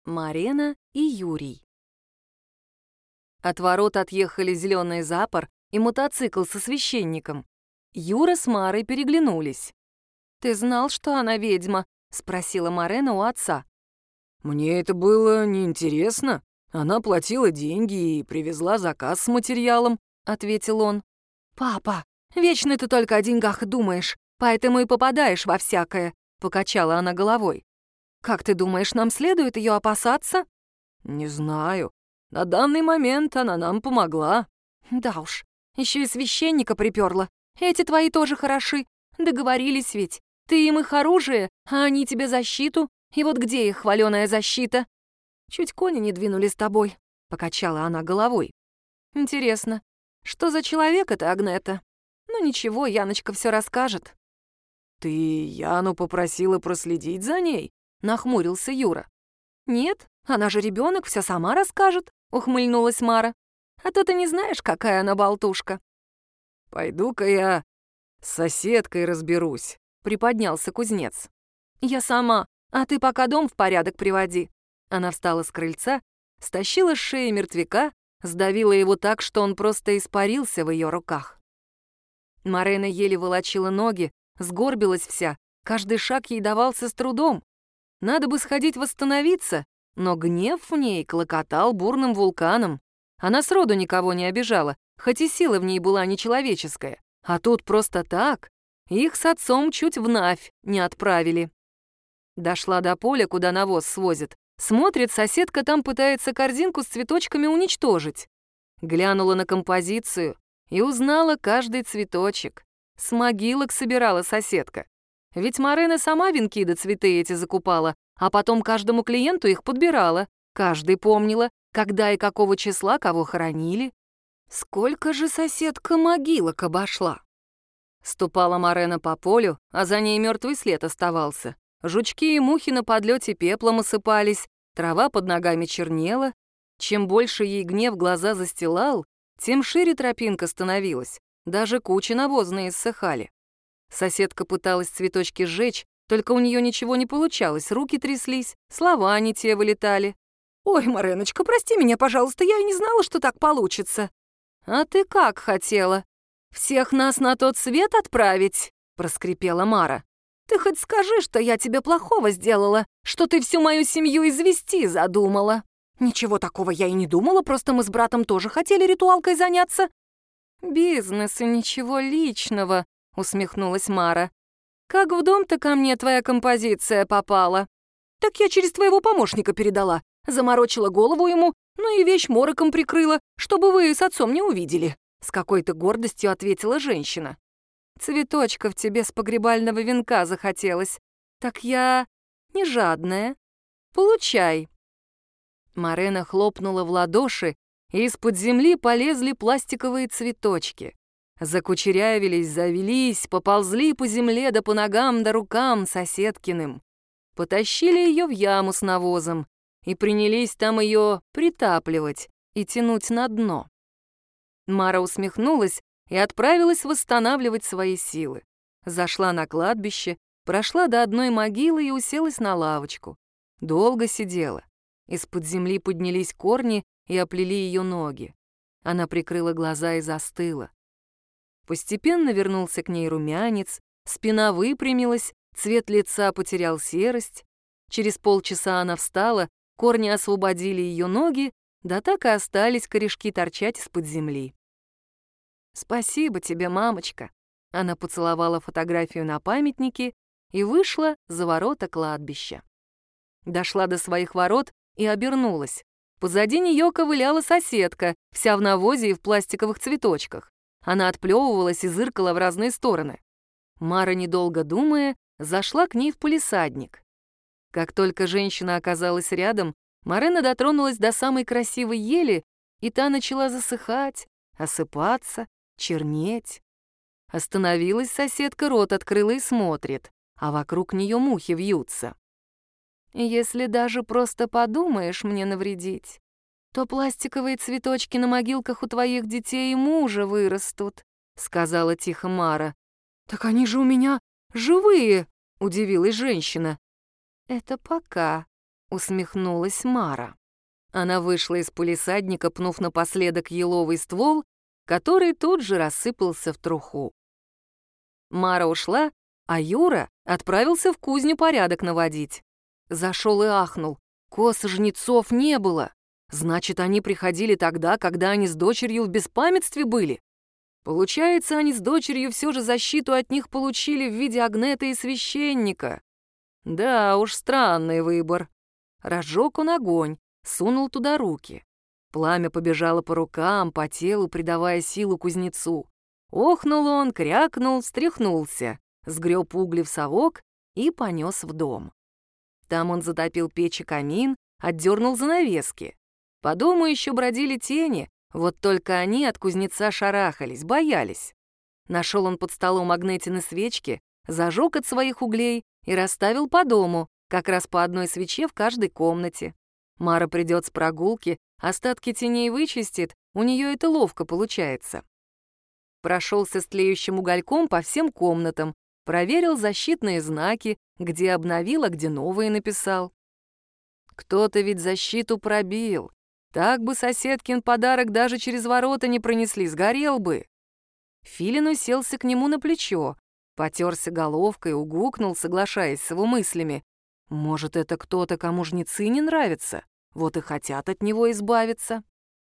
Марена и Юрий. От ворот отъехали зеленый запор и мотоцикл со священником. Юра с Марой переглянулись. «Ты знал, что она ведьма?» — спросила Марена у отца. «Мне это было неинтересно. Она платила деньги и привезла заказ с материалом», — ответил он. «Папа, вечно ты только о деньгах и думаешь, поэтому и попадаешь во всякое», — покачала она головой. «Как ты думаешь, нам следует ее опасаться?» «Не знаю. На данный момент она нам помогла». «Да уж, еще и священника приперла. Эти твои тоже хороши. Договорились ведь. Ты им их оружие, а они тебе защиту. И вот где их хваленая защита?» «Чуть кони не двинули с тобой», — покачала она головой. «Интересно, что за человек это Агнета? Ну ничего, Яночка все расскажет». «Ты Яну попросила проследить за ней?» — нахмурился Юра. «Нет, она же ребенок, все сама расскажет», — ухмыльнулась Мара. «А то ты не знаешь, какая она болтушка». «Пойду-ка я с соседкой разберусь», — приподнялся кузнец. «Я сама, а ты пока дом в порядок приводи». Она встала с крыльца, стащила с шеи мертвяка, сдавила его так, что он просто испарился в ее руках. Марена еле волочила ноги, сгорбилась вся, каждый шаг ей давался с трудом. Надо бы сходить восстановиться, но гнев в ней клокотал бурным вулканом. Она сроду никого не обижала, хоть и сила в ней была нечеловеческая. А тут просто так. Их с отцом чуть в Навь не отправили. Дошла до поля, куда навоз свозят. Смотрит, соседка там пытается корзинку с цветочками уничтожить. Глянула на композицию и узнала каждый цветочек. С могилок собирала соседка. Ведь Марена сама венки да цветы эти закупала, а потом каждому клиенту их подбирала. Каждый помнила, когда и какого числа кого хоронили. Сколько же соседка могилок обошла? Ступала Марена по полю, а за ней мертвый след оставался. Жучки и мухи на подлете пеплом осыпались, трава под ногами чернела. Чем больше ей гнев глаза застилал, тем шире тропинка становилась. Даже кучи навозные иссыхали. Соседка пыталась цветочки сжечь, только у нее ничего не получалось, руки тряслись, слова не те вылетали. «Ой, Мареночка, прости меня, пожалуйста, я и не знала, что так получится». «А ты как хотела? Всех нас на тот свет отправить?» — проскрипела Мара. «Ты хоть скажи, что я тебе плохого сделала, что ты всю мою семью извести задумала». «Ничего такого я и не думала, просто мы с братом тоже хотели ритуалкой заняться». «Бизнес и ничего личного», — усмехнулась Мара. «Как в дом-то ко мне твоя композиция попала?» «Так я через твоего помощника передала. Заморочила голову ему, ну и вещь мороком прикрыла, чтобы вы с отцом не увидели», — с какой-то гордостью ответила женщина. «Цветочков тебе с погребального венка захотелось. Так я не жадная. Получай». Марена хлопнула в ладоши, и из-под земли полезли пластиковые цветочки. Закучерявились, завелись, поползли по земле да по ногам да рукам соседкиным. Потащили ее в яму с навозом и принялись там ее притапливать и тянуть на дно. Мара усмехнулась и отправилась восстанавливать свои силы. Зашла на кладбище, прошла до одной могилы и уселась на лавочку. Долго сидела. Из-под земли поднялись корни и оплели ее ноги. Она прикрыла глаза и застыла. Постепенно вернулся к ней румянец, спина выпрямилась, цвет лица потерял серость. Через полчаса она встала, корни освободили ее ноги, да так и остались корешки торчать из-под земли. «Спасибо тебе, мамочка». Она поцеловала фотографию на памятнике и вышла за ворота кладбища. Дошла до своих ворот и обернулась. Позади нее ковыляла соседка, вся в навозе и в пластиковых цветочках. Она отплевывалась и зыркала в разные стороны. Мара, недолго думая, зашла к ней в палисадник. Как только женщина оказалась рядом, Марена дотронулась до самой красивой ели, и та начала засыхать, осыпаться, чернеть. Остановилась соседка, рот открыла и смотрит, а вокруг нее мухи вьются. «Если даже просто подумаешь мне навредить, то пластиковые цветочки на могилках у твоих детей и мужа вырастут», — сказала тихо Мара. «Так они же у меня живые», — удивилась женщина. «Это пока. — усмехнулась Мара. Она вышла из палисадника, пнув напоследок еловый ствол, который тут же рассыпался в труху. Мара ушла, а Юра отправился в кузню порядок наводить. Зашел и ахнул. Кос жнецов не было. Значит, они приходили тогда, когда они с дочерью в беспамятстве были. Получается, они с дочерью все же защиту от них получили в виде Агнета и священника. Да уж, странный выбор. Разжег он огонь, сунул туда руки. Пламя побежало по рукам, по телу, придавая силу кузнецу. Охнул он, крякнул, встряхнулся, сгреб угли в совок и понес в дом. Там он затопил печь и камин, отдернул занавески. По дому еще бродили тени, вот только они от кузнеца шарахались, боялись. Нашел он под столом Агнетины свечки, зажег от своих углей и расставил по дому, как раз по одной свече в каждой комнате. Мара придет с прогулки, остатки теней вычистит, у нее это ловко получается. Прошелся с тлеющим угольком по всем комнатам, проверил защитные знаки, где обновил, а где новые написал. Кто-то ведь защиту пробил. Так бы соседкин подарок даже через ворота не пронесли, сгорел бы. Филин уселся к нему на плечо, потерся головкой, угукнул, соглашаясь с его мыслями. Может, это кто-то, кому жнецы не нравятся, вот и хотят от него избавиться.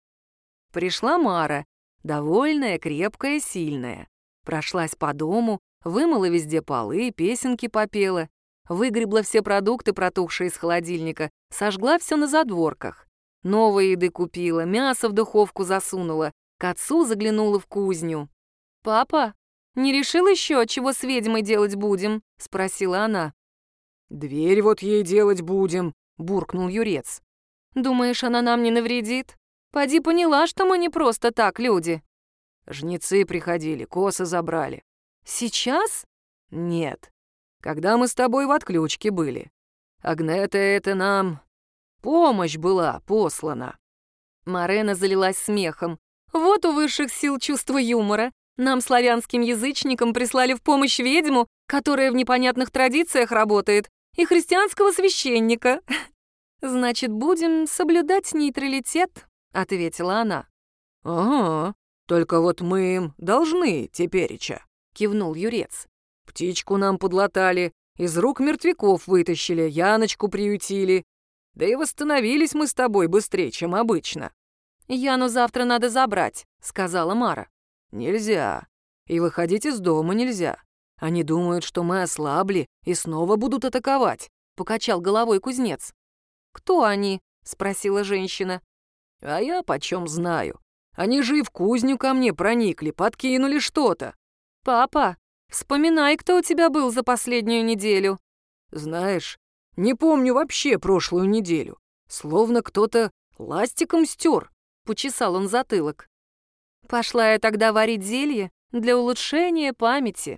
Пришла Мара, довольная, крепкая, сильная. Прошлась по дому, вымыла везде полы, песенки попела, выгребла все продукты, протухшие из холодильника, сожгла все на задворках. Новой еды купила, мясо в духовку засунула, к отцу заглянула в кузню. «Папа, не решил еще, чего с ведьмой делать будем?» — спросила она. «Дверь вот ей делать будем», — буркнул Юрец. «Думаешь, она нам не навредит? Поди поняла, что мы не просто так люди». Жнецы приходили, косы забрали. «Сейчас?» «Нет. Когда мы с тобой в отключке были. Агнета это нам... помощь была послана». Марена залилась смехом. «Вот у высших сил чувство юмора. Нам, славянским язычникам, прислали в помощь ведьму, которая в непонятных традициях работает, и христианского священника. Значит, будем соблюдать нейтралитет», — ответила она. «Ага, только вот мы им должны тепереча», — кивнул Юрец. «Птичку нам подлатали, из рук мертвяков вытащили, Яночку приютили. Да и восстановились мы с тобой быстрее, чем обычно». «Яну завтра надо забрать», — сказала Мара. «Нельзя. И выходить из дома нельзя. Они думают, что мы ослабли и снова будут атаковать», — покачал головой кузнец. «Кто они?» — спросила женщина. «А я почем знаю. Они же и в кузню ко мне проникли, подкинули что-то». «Папа, вспоминай, кто у тебя был за последнюю неделю». «Знаешь, не помню вообще прошлую неделю. Словно кто-то ластиком стер», — почесал он затылок. «Пошла я тогда варить зелье для улучшения памяти».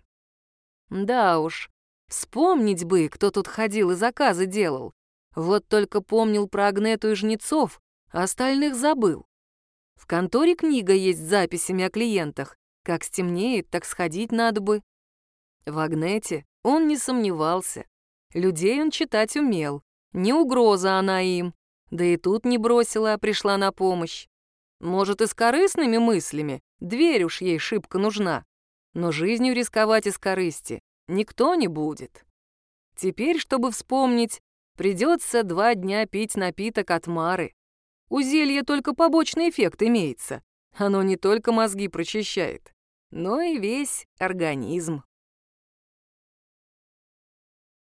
Да уж, вспомнить бы, кто тут ходил и заказы делал. Вот только помнил про Агнету и жнецов, а остальных забыл. В конторе книга есть с записями о клиентах. Как стемнеет, так сходить надо бы. В Агнете он не сомневался. Людей он читать умел. Не угроза она им. Да и тут не бросила, а пришла на помощь. Может, и с корыстными мыслями, дверь уж ей шибко нужна. Но жизнью рисковать из корысти никто не будет. Теперь, чтобы вспомнить, придется 2 дня пить напиток от Мары. У зелья только побочный эффект имеется. Оно не только мозги прочищает, но и весь организм.